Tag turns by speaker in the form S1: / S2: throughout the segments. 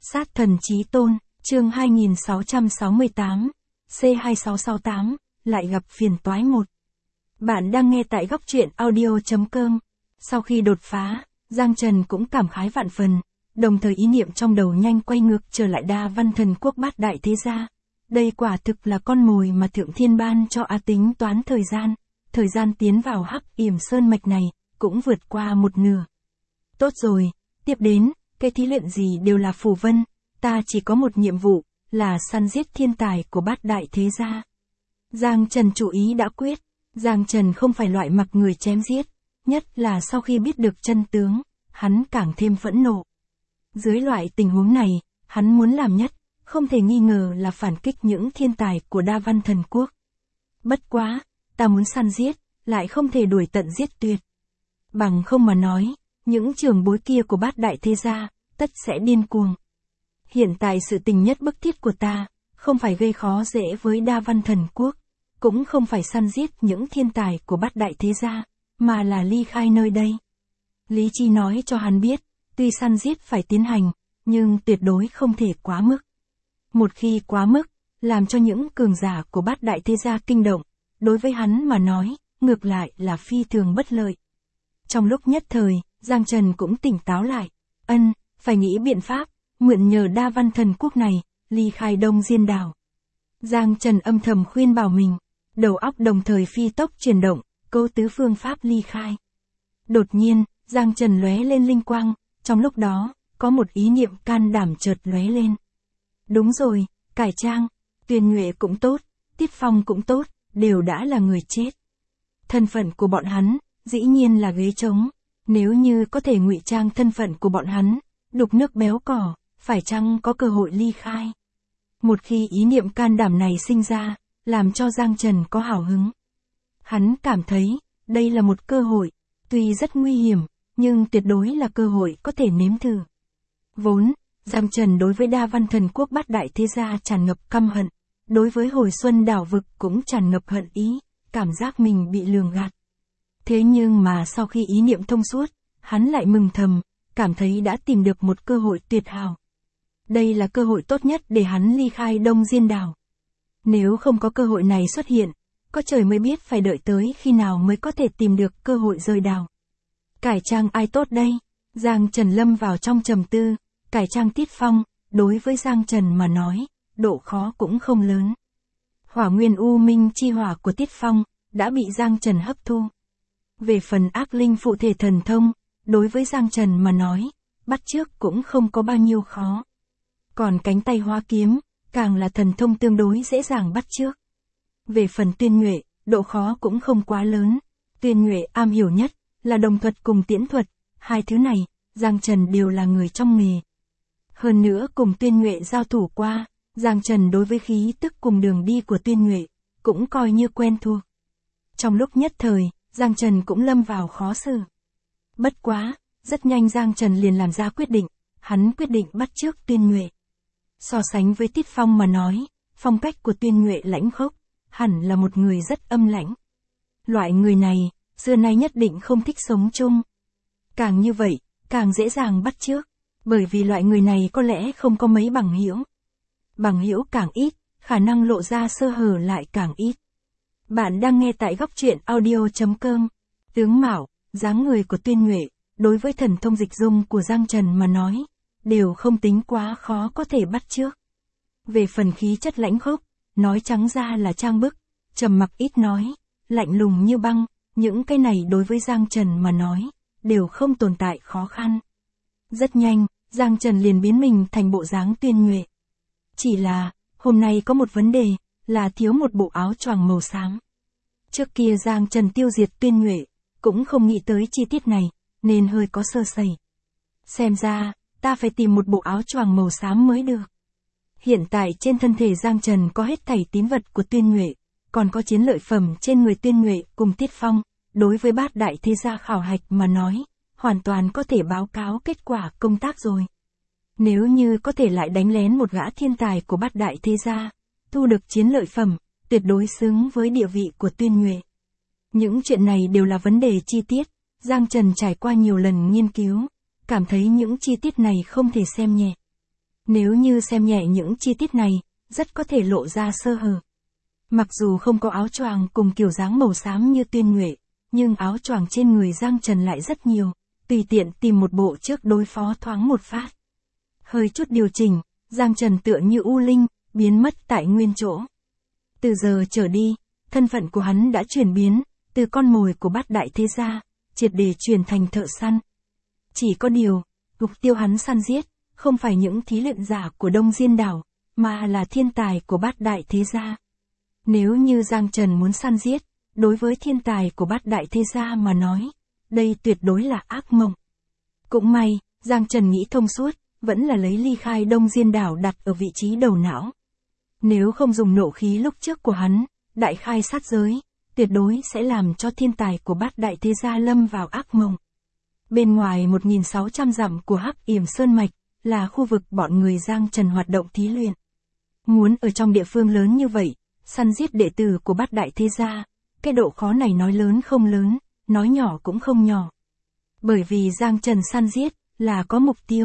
S1: Sát thần chí tôn, chương 2668, C2668, lại gặp phiền toái một. Bạn đang nghe tại góc truyện audio.com. Sau khi đột phá, Giang Trần cũng cảm khái vạn phần, đồng thời ý niệm trong đầu nhanh quay ngược trở lại Đa Văn Thần Quốc bát đại thế gia. Đây quả thực là con mồi mà Thượng Thiên ban cho tính toán thời gian tiến vào Hắc Yểm Sơn mạch này, cũng vượt qua một nửa. Tốt rồi, tiếp đến, cái thí luyện gì đều là phù vân, ta chỉ có một nhiệm vụ, là săn giết thiên tài của bát đại thế gia. Giang Trần chủ ý đã quyết, Giang Trần không phải loại mặc người chém giết, nhất là sau khi biết được chân tướng, hắn càng thêm phẫn nộ. Dưới loại tình huống này, hắn muốn làm nhất, không thể nghi ngờ là phản kích những thiên tài của Đa Văn Thần Quốc. Bất quá, ta muốn săn giết, lại không thể đuổi tận giết tuyệt. Bằng không mà nói, những trưởng bối kia của bát đại thế gia, tất sẽ điên cuồng. Hiện tại sự tình nhất bức thiết của ta, không phải gây khó dễ với Đa Văn Thần Quốc, cũng không phải săn giết những thiên tài của bát đại thế gia, mà là ly khai nơi đây. Lý trí nói cho hắn biết, tuy săn giết phải tiến hành, nhưng tuyệt đối không thể quá mức. Một khi quá mức, làm cho những cường giả của bát đại thế gia kinh động, đối với hắn mà nói, ngược lại là phi thường bất lợi. Trong lúc nhất thời, Giang Trần cũng tỉnh táo lại, phải nghĩ biện pháp, mượn nhờ Đa Văn Thần Quốc này, ly khai Đông Diên Đảo. Giang Trần âm thầm khuyên bảo mình, đầu óc đồng thời phi tốc chuyển động, câu tứ phương pháp ly khai. Đột nhiên, Giang Trần lóe lên linh quang, trong lúc đó, có một ý niệm can đảm chợt lóe lên. Đúng rồi, Cải Trang, Tuyên Nhuệ cũng tốt, Tiết Phong cũng tốt, đều đã là người chết. Thân phận của bọn hắn, dĩ nhiên là ghế trống, nếu như có thể ngụy trang thân phận của bọn hắn, đục nước béo cỏ, phải chăng có cơ hội ly khai. Một khi ý niệm can đảm này sinh ra, làm cho Giang Trần có hào hứng. Hắn cảm thấy, đây là một cơ hội, tuy rất nguy hiểm, nhưng tuyệt đối là cơ hội có thể nếm thử. Vốn, Giang Trần đối với Đa Văn Thần Quốc bát đại thế gia tràn ngập căm hận, đối với Hồi Xuân Đảo vực cũng tràn ngập hận ý, cảm giác mình bị lường gạt. Thế nhưng mà sau khi ý niệm thông suốt, hắn lại mừng thầm, cảm thấy đã tìm được một cơ hội tuyệt hảo. Đây là cơ hội tốt nhất để hắn ly khai Đông Diên Đảo. Nếu không có cơ hội này xuất hiện, có trời mới biết phải đợi tới khi nào mới có thể tìm được cơ hội rời đảo. Cải Trang ai tốt đây? Giang Trần lâm vào trong trầm tư, Cải Trang Tiết Phong, đối với Giang Trần mà nói, độ khó cũng không lớn. Hỏa nguyên u minh chi hỏa của Tiết Phong, đã bị Giang Trần hấp thu. Về phần ác linh phụ thể thần thông, đối với Giang Trần mà nói, bắt chước cũng không có bao nhiêu khó. Còn cánh tay hóa kiếm, càng là thần thông tương đối dễ dàng bắt chước. Về phần Tuyên Nhuệ, độ khó cũng không quá lớn. Tuyên Nhuệ am hiểu nhất, là đồng thuật cùng tiễn thuật, hai thứ này, Giang Trần đều là người trong nghề. Hơn nữa cùng Tuyên Nhuệ giao thủ qua, Giang Trần đối với khí tức cùng đường đi của Tuyên Nhuệ, cũng coi như quen thuộc. Trong lúc nhất thời, Giang Trần cũng lâm vào khó xử. Bất quá, rất nhanh Giang Trần liền làm ra quyết định, hắn quyết định bắt chước Tuyên Nhuệ. So sánh với Tiết Phong mà nói, phong cách của Tuyên Nhuệ lãnh khốc, hẳn là một người rất âm lãnh. Loại người này, xưa nay nhất định không thích sống chung. Càng như vậy, càng dễ dàng bắt chước, bởi vì loại người này có lẽ không có mấy bằng hữu. Bằng hữu càng ít, khả năng lộ ra sơ hở lại càng ít. Bạn đang nghe tại góc truyện audio.com. Tướng mạo, dáng người của Tuyên Nhuệ, đối với thần thông dịch dung của Giang Trần mà nói, đều không tính quá khó có thể bắt chước. Về phần khí chất lãnh khốc, nói trắng ra là trang bức, trầm mặc ít nói, lạnh lùng như băng, những cái này đối với Giang Trần mà nói, đều không tồn tại khó khăn. Rất nhanh, Giang Trần liền biến mình thành bộ dáng Tuyên Nhuệ. Chỉ là, hôm nay có một vấn đề, là thiếu một bộ áo choàng màu xám. Trước kia Giang Trần tiêu diệt Tuyên Nhuệ, cũng không nghĩ tới chi tiết này, nên hơi có sơ sẩy. Xem ra, ta phải tìm một bộ áo choàng màu xám mới được. Hiện tại trên thân thể Giang Trần có hết thảy tín vật của Tuyên Nhuệ, còn có chiến lợi phẩm trên người Tuyên Nhuệ cùng Tiết Phong, đối với bát đại thế gia khảo hạch mà nói, hoàn toàn có thể báo cáo kết quả công tác rồi. Nếu như có thể lại đánh lén một gã thiên tài của bát đại thế gia, thu được chiến lợi phẩm, tuyệt đối xứng với địa vị của Tuyên Nhuệ. Những chuyện này đều là vấn đề chi tiết, Giang Trần trải qua nhiều lần nghiên cứu, cảm thấy những chi tiết này không thể xem nhẹ. Nếu như xem nhẹ những chi tiết này, rất có thể lộ ra sơ hở. Mặc dù không có áo choàng cùng kiểu dáng màu xám như Tuyên Nhuệ, nhưng áo choàng trên người Giang Trần lại rất nhiều, tùy tiện tìm một bộ trước đối phó thoáng một phát. Hơi chút điều chỉnh, Giang Trần tựa như U Linh, biến mất tại nguyên chỗ. Từ giờ trở đi, thân phận của hắn đã chuyển biến, từ con mồi của bát đại thế gia, triệt để chuyển thành thợ săn. Chỉ có điều, mục tiêu hắn săn giết, không phải những thí luyện giả của Đông Diên Đảo, mà là thiên tài của bát đại thế gia. Nếu như Giang Trần muốn săn giết, đối với thiên tài của bát đại thế gia mà nói, đây tuyệt đối là ác mộng. Cũng may, Giang Trần nghĩ thông suốt, vẫn là lấy ly khai Đông Diên Đảo đặt ở vị trí đầu não. Nếu không dùng nộ khí lúc trước của hắn, đại khai sát giới, tuyệt đối sẽ làm cho thiên tài của bát đại thế gia lâm vào ác mộng. Bên ngoài 1.600 dặm của Hắc Yểm Sơn Mạch, là khu vực bọn người Giang Trần hoạt động thí luyện. Muốn ở trong địa phương lớn như vậy, săn giết đệ tử của bát đại thế gia, cái độ khó này nói lớn không lớn, nói nhỏ cũng không nhỏ. Bởi vì Giang Trần săn giết, là có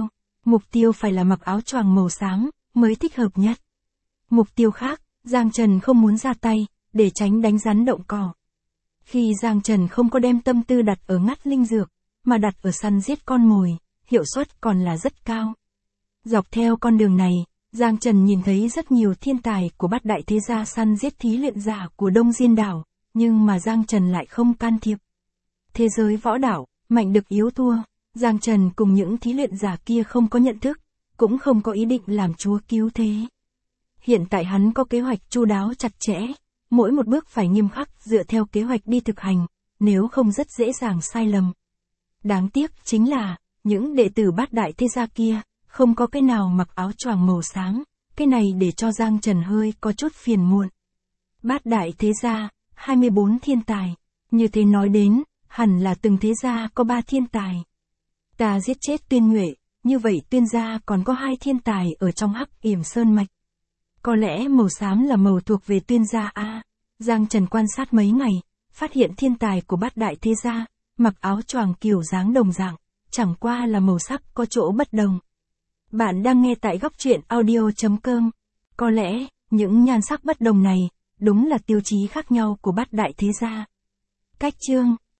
S1: mục tiêu phải là mặc áo choàng màu xám, mới thích hợp nhất. Mục tiêu khác, Giang Trần không muốn ra tay, để tránh đánh rắn động cỏ. Khi Giang Trần không có đem tâm tư đặt ở ngắt linh dược, mà đặt ở săn giết con mồi, hiệu suất còn là rất cao. Dọc theo con đường này, Giang Trần nhìn thấy rất nhiều thiên tài của bát đại thế gia săn giết thí luyện giả của Đông Diên Đảo, nhưng mà Giang Trần lại không can thiệp. Thế giới võ đảo, mạnh được yếu thua, Giang Trần cùng những thí luyện giả kia không có nhận thức, cũng không có ý định làm chúa cứu thế. Hiện tại hắn có kế hoạch chu đáo chặt chẽ, mỗi một bước phải nghiêm khắc dựa theo kế hoạch đi thực hành, nếu không rất dễ dàng sai lầm. Đáng tiếc chính là, những đệ tử bát đại thế gia kia, không có cái nào mặc áo choàng màu xám, cái này để cho Giang Trần hơi có chút phiền muộn. Bát đại thế gia, 24 thiên tài, như thế nói đến, hẳn là từng thế gia có 3 thiên tài. Ta giết chết Tuyên Nhuệ, như vậy Tuyên gia còn có 2 thiên tài ở trong Hắc Yểm Sơn Mạch. Có lẽ màu xám là màu thuộc về Tuyên gia a. Giang Trần quan sát mấy ngày, phát hiện thiên tài của bát đại thế gia, mặc áo choàng kiểu dáng đồng dạng, chẳng qua là màu sắc có chỗ bất đồng. Bạn đang nghe tại góc truyện audio.com. Có lẽ, những nhan sắc bất đồng này, đúng là tiêu chí khác nhau của bát đại thế gia. Cách chương